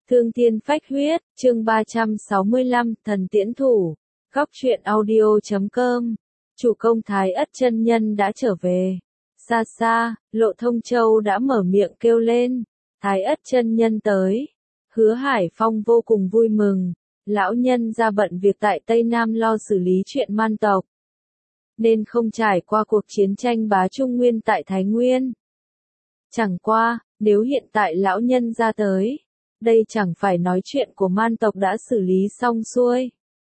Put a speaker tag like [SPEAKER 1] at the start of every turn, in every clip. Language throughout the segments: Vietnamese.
[SPEAKER 1] Thương thiên phách huyết, chương 365, thần tiễn thủ. Góc truyện audio.com. Chủ công Thái Ất chân nhân đã trở về. Xa xa, Lộ Thông Châu đã mở miệng kêu lên. Thái Ất chân nhân tới. Hứa Hải Phong vô cùng vui mừng. Lão nhân ra bận việc tại Tây Nam lo xử lý chuyện man tộc, nên không trải qua cuộc chiến tranh bá Trung Nguyên tại Thái Nguyên. Chẳng qua, nếu hiện tại lão nhân ra tới, đây chẳng phải nói chuyện của man tộc đã xử lý xong xuôi.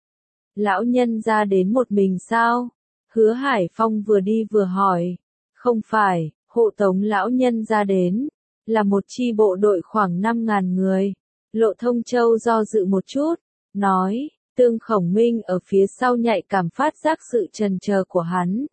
[SPEAKER 1] Lão nhân ra đến một mình sao? Hứa Hải Phong vừa đi vừa hỏi. Không phải, hộ tống lão nhân ra đến, là một chi bộ đội khoảng 5.000 người. Lộ Thông Châu do dự một chút, nói, Tương Khổng Minh ở phía sau nhạy cảm phát giác sự chần chờ của hắn.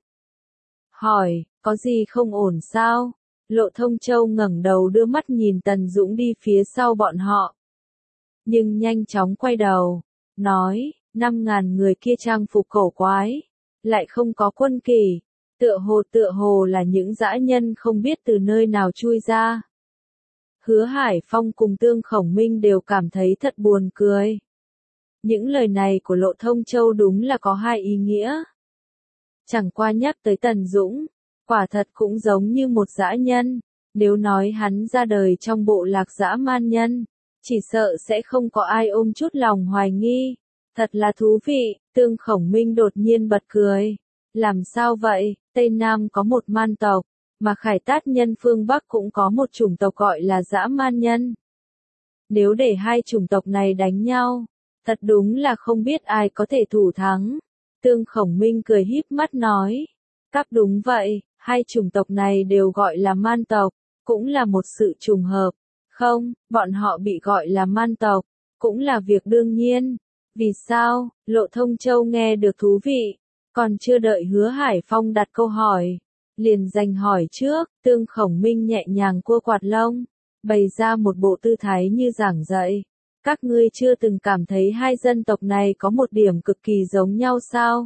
[SPEAKER 1] Hỏi, có gì không ổn sao? Lộ Thông Châu ngẩng đầu đưa mắt nhìn Tần Dũng đi phía sau bọn họ. Nhưng nhanh chóng quay đầu, nói, 5.000 người kia trang phục cổ quái, lại không có quân kỳ, tựa hồ là những dã nhân không biết từ nơi nào chui ra. Hứa Hải Phong cùng Tương Khổng Minh đều cảm thấy thật buồn cười. Những lời này của Lộ Thông Châu đúng là có hai ý nghĩa. Chẳng qua nhắc tới Tần Dũng, quả thật cũng giống như một dã nhân. Nếu nói hắn ra đời trong bộ lạc dã man nhân, chỉ sợ sẽ không có ai ôm chút lòng hoài nghi. Thật là thú vị. Tương Khổng Minh đột nhiên bật cười. Làm sao vậy? Tây Nam có một man tộc, mà Khải Tát nhân phương Bắc cũng có một chủng tộc gọi là dã man nhân. Nếu để hai chủng tộc này đánh nhau, thật đúng là không biết ai có thể thủ thắng. Tương Khổng Minh cười híp mắt nói. Các đúng vậy, hai chủng tộc này đều gọi là man tộc, cũng là một sự trùng hợp. Không, bọn họ bị gọi là man tộc, cũng là việc đương nhiên. Vì sao? Lộ Thông Châu nghe được thú vị, còn chưa đợi Hứa Hải Phong đặt câu hỏi, liền giành hỏi trước. Tương Khổng Minh nhẹ nhàng cua quạt lông, bày ra một bộ tư thái như giảng dạy. Các ngươi chưa từng cảm thấy hai dân tộc này có một điểm cực kỳ giống nhau sao?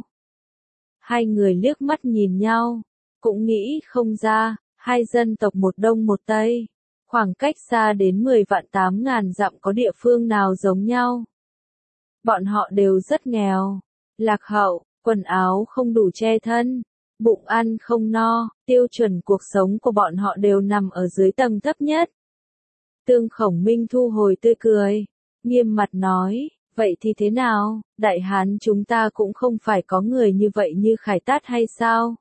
[SPEAKER 1] Hai người liếc mắt nhìn nhau, cũng nghĩ không ra, hai dân tộc một đông một tây, khoảng cách xa đến 10.800 dặm có địa phương nào giống nhau. Bọn họ đều rất nghèo, lạc hậu, quần áo không đủ che thân, bụng ăn không no, tiêu chuẩn cuộc sống của bọn họ đều nằm ở dưới tầng thấp nhất. Tương Khổng Minh thu hồi tươi cười, nghiêm mặt nói, vậy thì thế nào, Đại Hán chúng ta cũng không phải có người như vậy như Khải Tát hay sao?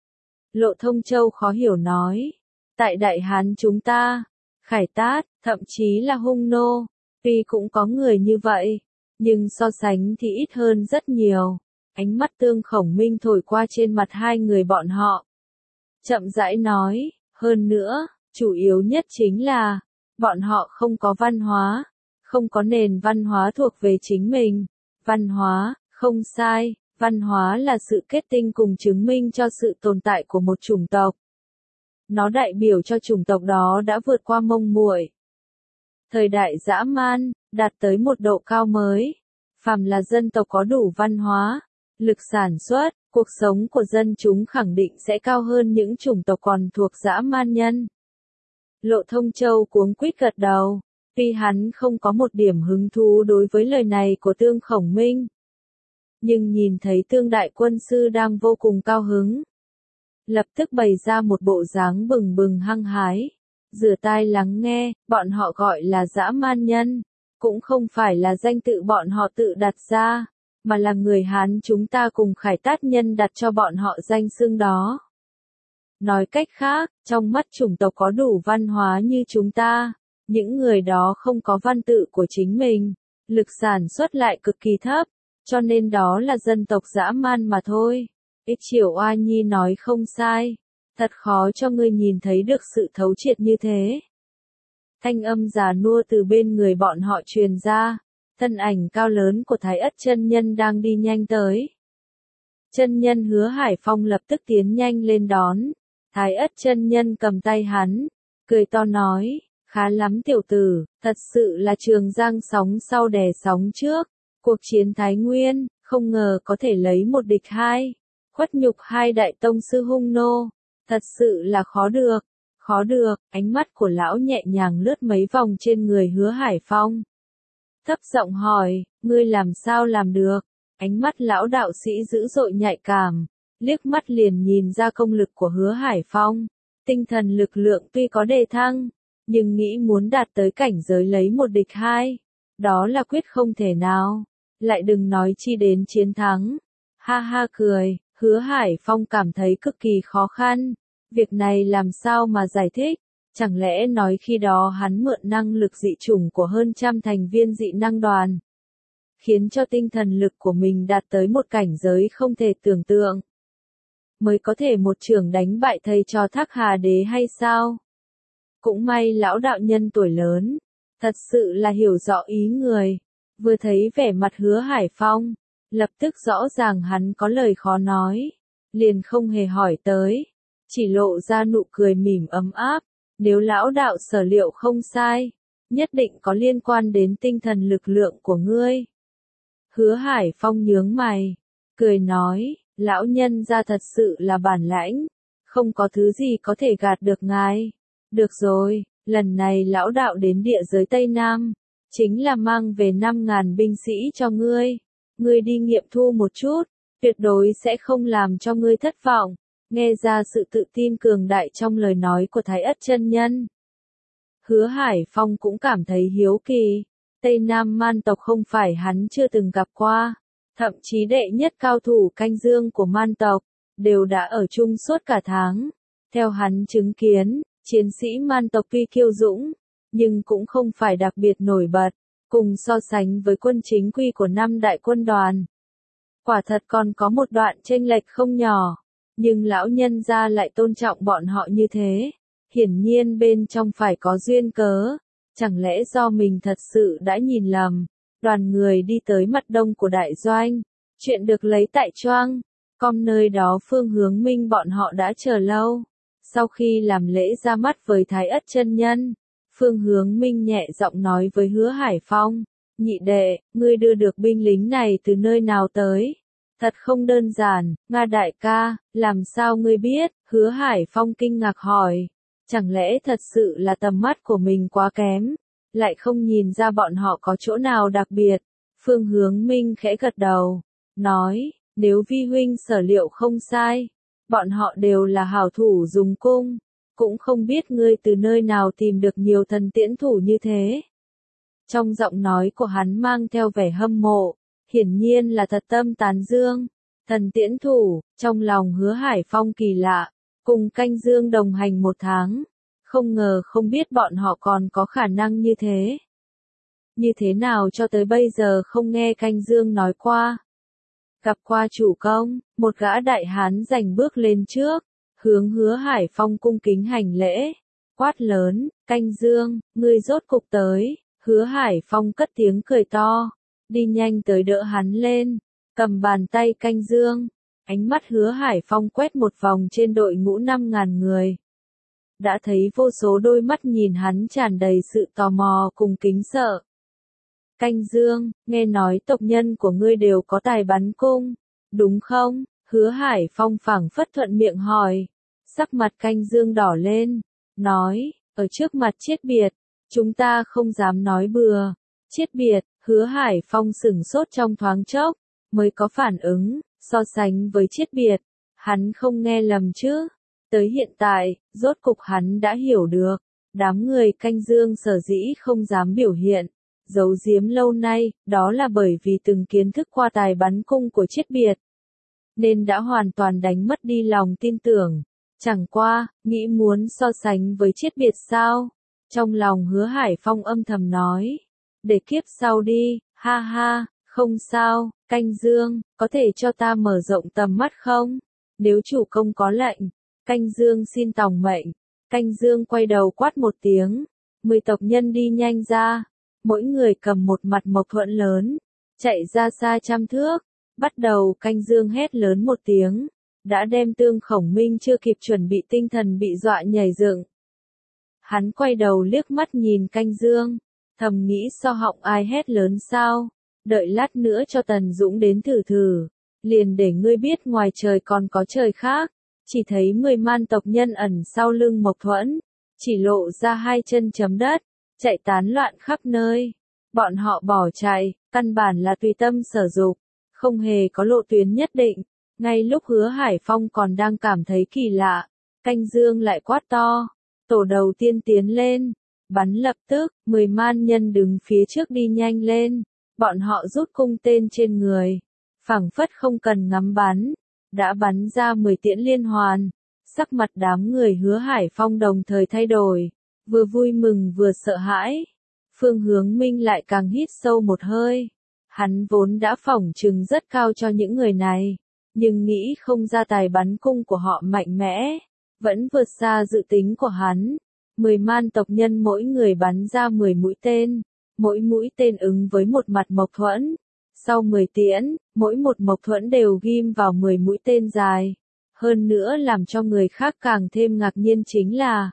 [SPEAKER 1] Lộ Thông Châu khó hiểu nói, tại Đại Hán chúng ta, Khải Tát, thậm chí là Hung Nô, tuy cũng có người như vậy, nhưng so sánh thì ít hơn rất nhiều. Ánh mắt Tương Khổng Minh thổi qua trên mặt hai người bọn họ, chậm rãi nói, hơn nữa, chủ yếu nhất chính là, bọn họ không có văn hóa, không có nền văn hóa thuộc về chính mình. Văn hóa, không sai, văn hóa là sự kết tinh cùng chứng minh cho sự tồn tại của một chủng tộc. Nó đại biểu cho chủng tộc đó đã vượt qua Mông Muội, thời đại dã man, đạt tới một độ cao mới. Phàm là dân tộc có đủ văn hóa, lực sản xuất, cuộc sống của dân chúng khẳng định sẽ cao hơn những chủng tộc còn thuộc dã man nhân. Lộ Thông Châu cuống quýt gật đầu, tuy hắn không có một điểm hứng thú đối với lời này của Tương Khổng Minh. Nhưng nhìn thấy Tương Đại Quân Sư đang vô cùng cao hứng, lập tức bày ra một bộ dáng bừng bừng hăng hái. Rửa tai lắng nghe, bọn họ gọi là dã man nhân, cũng không phải là danh tự bọn họ tự đặt ra, mà là người Hán chúng ta cùng Khải Tát nhân đặt cho bọn họ danh xưng đó. Nói cách khác, trong mắt chủng tộc có đủ văn hóa như chúng ta, những người đó không có văn tự của chính mình, lực sản xuất lại cực kỳ thấp, cho nên đó là dân tộc dã man mà thôi. Ích Triều Oa Nhi nói không sai, thật khó cho ngươi nhìn thấy được sự thấu triệt như thế. Thanh âm già nua từ bên người bọn họ truyền ra, thân ảnh cao lớn của Thái Ất chân nhân đang đi nhanh tới. Chân nhân Hứa Hải Phong lập tức tiến nhanh lên đón. Thái Ất chân nhân cầm tay hắn, cười to nói, khá lắm tiểu tử, thật sự là Trường Giang sóng sau đè sóng trước. Cuộc chiến Thái Nguyên, không ngờ có thể lấy một địch hai, khuất nhục hai đại tông sư Hung Nô, thật sự là khó được. Khó được. Ánh mắt của lão nhẹ nhàng lướt mấy vòng trên người Hứa Hải Phong, thấp giọng hỏi, ngươi làm sao làm được? Ánh mắt lão đạo sĩ dữ dội nhạy cảm, liếc mắt liền nhìn ra công lực của Hứa Hải Phong. Tinh thần lực lượng tuy có đề thăng, nhưng nghĩ muốn đạt tới cảnh giới lấy một địch hai, đó là quyết không thể nào. Lại đừng nói chi đến chiến thắng. Ha ha cười, Hứa Hải Phong cảm thấy cực kỳ khó khăn. Việc này làm sao mà giải thích? Chẳng lẽ nói khi đó hắn mượn năng lực dị chủng của hơn trăm thành viên dị năng đoàn, khiến cho tinh thần lực của mình đạt tới một cảnh giới không thể tưởng tượng, mới có thể một chưởng đánh bại thầy trò Thác Hà Đế hay sao? Cũng may lão đạo nhân tuổi lớn, thật sự là hiểu rõ ý người, vừa thấy vẻ mặt Hứa Hải Phong, lập tức rõ ràng hắn có lời khó nói, liền không hề hỏi tới, chỉ lộ ra nụ cười mỉm ấm áp, nếu lão đạo sở liệu không sai, nhất định có liên quan đến tinh thần lực lượng của ngươi. Hứa Hải Phong nhướng mày, cười nói, lão nhân ra thật sự là bản lãnh, không có thứ gì có thể gạt được ngài. Được rồi, lần này lão đạo đến địa giới Tây Nam, chính là mang về 5.000 binh sĩ cho ngươi. Ngươi đi nghiệm thu một chút, tuyệt đối sẽ không làm cho ngươi thất vọng. Nghe ra sự tự tin cường đại trong lời nói của Thái Ất chân nhân. Hứa Hải Phong cũng cảm thấy hiếu kỳ, Tây Nam man tộc không phải hắn chưa từng gặp qua, thậm chí đệ nhất cao thủ canh dương của man tộc, đều đã ở chung suốt cả tháng. Theo hắn chứng kiến, chiến sĩ man tộc tuy kiêu dũng, nhưng cũng không phải đặc biệt nổi bật, cùng so sánh với quân chính quy của 5 đại quân đoàn. Quả thật còn có một đoạn chênh lệch không nhỏ, nhưng lão nhân gia lại tôn trọng bọn họ như thế. Hiển nhiên bên trong phải có duyên cớ, chẳng lẽ do mình thật sự đã nhìn lầm. Đoàn người đi tới mặt đông của đại doanh, chuyện được lấy tại Choang, Com nơi đó Phương Hướng Minh bọn họ đã chờ lâu. Sau khi làm lễ ra mắt với Thái Ất chân nhân, Phương Hướng Minh nhẹ giọng nói với Hứa Hải Phong, nhị đệ, ngươi đưa được binh lính này từ nơi nào tới? Thật không đơn giản, Nga đại ca, làm sao ngươi biết? Hứa Hải Phong kinh ngạc hỏi, chẳng lẽ thật sự là tầm mắt của mình quá kém, lại không nhìn ra bọn họ có chỗ nào đặc biệt? Phương Hướng Minh khẽ gật đầu, nói, nếu vi huynh sở liệu không sai, bọn họ đều là hảo thủ dùng cung, cũng không biết ngươi từ nơi nào tìm được nhiều thần tiễn thủ như thế. Trong giọng nói của hắn mang theo vẻ hâm mộ, hiển nhiên là thật tâm tán dương. Thần tiễn thủ, trong lòng Hứa Hải Phong kỳ lạ, cùng canh dương đồng hành 1 tháng, không ngờ không biết bọn họ còn có khả năng như thế. Như thế nào cho tới bây giờ không nghe canh dương nói qua. Gặp qua chủ công, một gã đại hán giành bước lên trước, hướng Hứa Hải Phong cung kính hành lễ, quát lớn, canh dương, ngươi rốt cục tới. Hứa Hải Phong cất tiếng cười to, đi nhanh tới đỡ hắn lên, cầm bàn tay canh dương, ánh mắt Hứa Hải Phong quét một vòng trên đội ngũ 5.000 người. Đã thấy vô số đôi mắt nhìn hắn tràn đầy sự tò mò cùng kính sợ. Canh dương, nghe nói tộc nhân của ngươi đều có tài bắn cung, đúng không? Hứa Hải Phong phảng phất thuận miệng hỏi, sắc mặt canh dương đỏ lên, nói, ở trước mặt Chiết Biệt, chúng ta không dám nói bừa. Chiết Biệt, Hứa Hải Phong sửng sốt trong thoáng chốc, mới có phản ứng, so sánh với Chiết Biệt, hắn không nghe lầm chứ. Tới hiện tại, rốt cục hắn đã hiểu được, đám người canh dương sở dĩ không dám biểu hiện, giấu giếm lâu nay, đó là bởi vì từng kiến thức qua tài bắn cung của Chiết Biệt, nên đã hoàn toàn đánh mất đi lòng tin tưởng. Chẳng qua, nghĩ muốn so sánh với Chiết Biệt sao? Trong lòng Hứa Hải Phong âm thầm nói, để kiếp sau đi, ha ha, không sao, canh dương, có thể cho ta mở rộng tầm mắt không? Nếu chủ công có lệnh, canh dương xin tòng mệnh. Canh dương quay đầu quát một tiếng, 10 tộc nhân đi nhanh ra, mỗi người cầm một mặt mộc thuẫn lớn, chạy ra xa trăm thước, bắt đầu canh dương hét lớn một tiếng, đã đem Tương Khổng Minh chưa kịp chuẩn bị tinh thần bị dọa nhảy dựng. Hắn quay đầu liếc mắt nhìn canh dương, thầm nghĩ so họng ai hét lớn sao, đợi lát nữa cho Tần Dũng đến thử thử, liền để ngươi biết ngoài trời còn có trời khác. Chỉ thấy 10 man tộc nhân ẩn sau lưng Mộc Thuẫn, chỉ lộ ra 2 chân chấm đất, chạy tán loạn khắp nơi. Bọn họ bỏ chạy, căn bản là tùy tâm sở dục, không hề có lộ tuyến nhất định. Ngay lúc Hứa Hải Phong còn đang cảm thấy kỳ lạ, Canh Dương lại quát to. Tổ đầu tiên tiến lên, bắn lập tức, 10 man nhân đứng phía trước đi nhanh lên. Bọn họ rút cung tên trên người, phảng phất không cần ngắm bắn, đã bắn ra 10 tiễn liên hoàn. Sắc mặt đám người Hứa Hải Phong đồng thời thay đổi, vừa vui mừng vừa sợ hãi. Phương Hướng Minh lại càng hít sâu một hơi. Hắn vốn đã phỏng trừng rất cao cho những người này, nhưng nghĩ không ra tài bắn cung của họ mạnh mẽ, vẫn vượt xa dự tính của hắn. 10 man tộc nhân mỗi người bắn ra 10 mũi tên, mỗi mũi tên ứng với một mặt mộc thuẫn. Sau 10 tiễn, mỗi một mộc thuẫn đều ghim vào 10 mũi tên dài. Hơn nữa làm cho người khác càng thêm ngạc nhiên chính là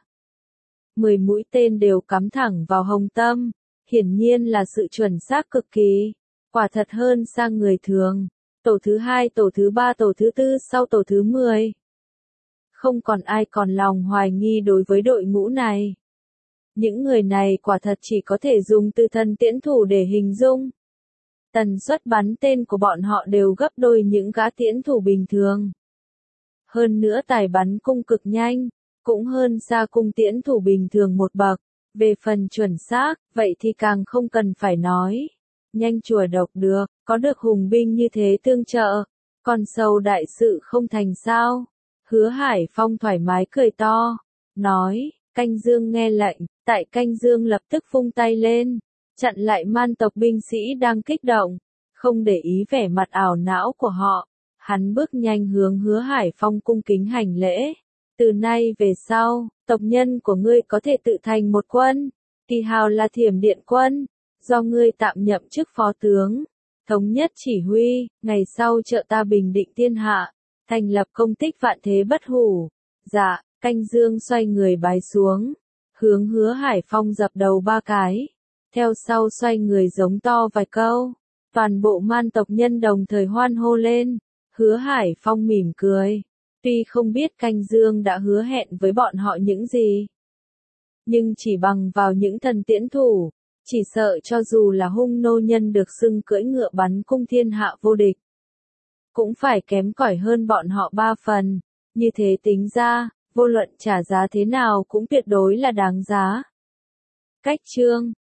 [SPEAKER 1] 10 mũi tên đều cắm thẳng vào hồng tâm, hiển nhiên là sự chuẩn xác cực kỳ, quả thật hơn xa người thường. Tổ thứ 2, tổ thứ 3, tổ thứ 4 sau tổ thứ 10. Không còn ai còn lòng hoài nghi đối với đội ngũ này. Những người này quả thật chỉ có thể dùng từ thần tiễn thủ để hình dung. Tần suất bắn tên của bọn họ đều gấp đôi những gã tiễn thủ bình thường. Hơn nữa tài bắn cung cực nhanh, cũng hơn xa cung tiễn thủ bình thường một bậc. Về phần chuẩn xác, vậy thì càng không cần phải nói. Nhanh chùa độc được, có được hùng binh như thế tương trợ, còn sâu đại sự không thành sao. Hứa Hải Phong thoải mái cười to, nói, Canh Dương nghe lệnh, tại Canh Dương lập tức vung tay lên, chặn lại man tộc binh sĩ đang kích động, không để ý vẻ mặt ảo não của họ. Hắn bước nhanh hướng Hứa Hải Phong cung kính hành lễ. Từ nay về sau, tộc nhân của ngươi có thể tự thành một quân, kỳ hào là Thiểm Điện Quân, do ngươi tạm nhậm chức phó tướng, thống nhất chỉ huy, ngày sau trợ ta bình định thiên hạ, thành lập công tích vạn thế bất hủ. Dạ, Canh Dương xoay người bái xuống, hướng Hứa Hải Phong dập đầu 3 cái, theo sau xoay người giống to vài câu, toàn bộ man tộc nhân đồng thời hoan hô lên. Hứa Hải Phong mỉm cười, tuy không biết Canh Dương đã hứa hẹn với bọn họ những gì, nhưng chỉ bằng vào những thần tiễn thủ, chỉ sợ cho dù là hung nô nhân được xưng cưỡi ngựa bắn cung thiên hạ vô địch, cũng phải kém cỏi hơn bọn họ 3 phần. Như thế tính ra, vô luận trả giá thế nào cũng tuyệt đối là đáng giá. Cách chương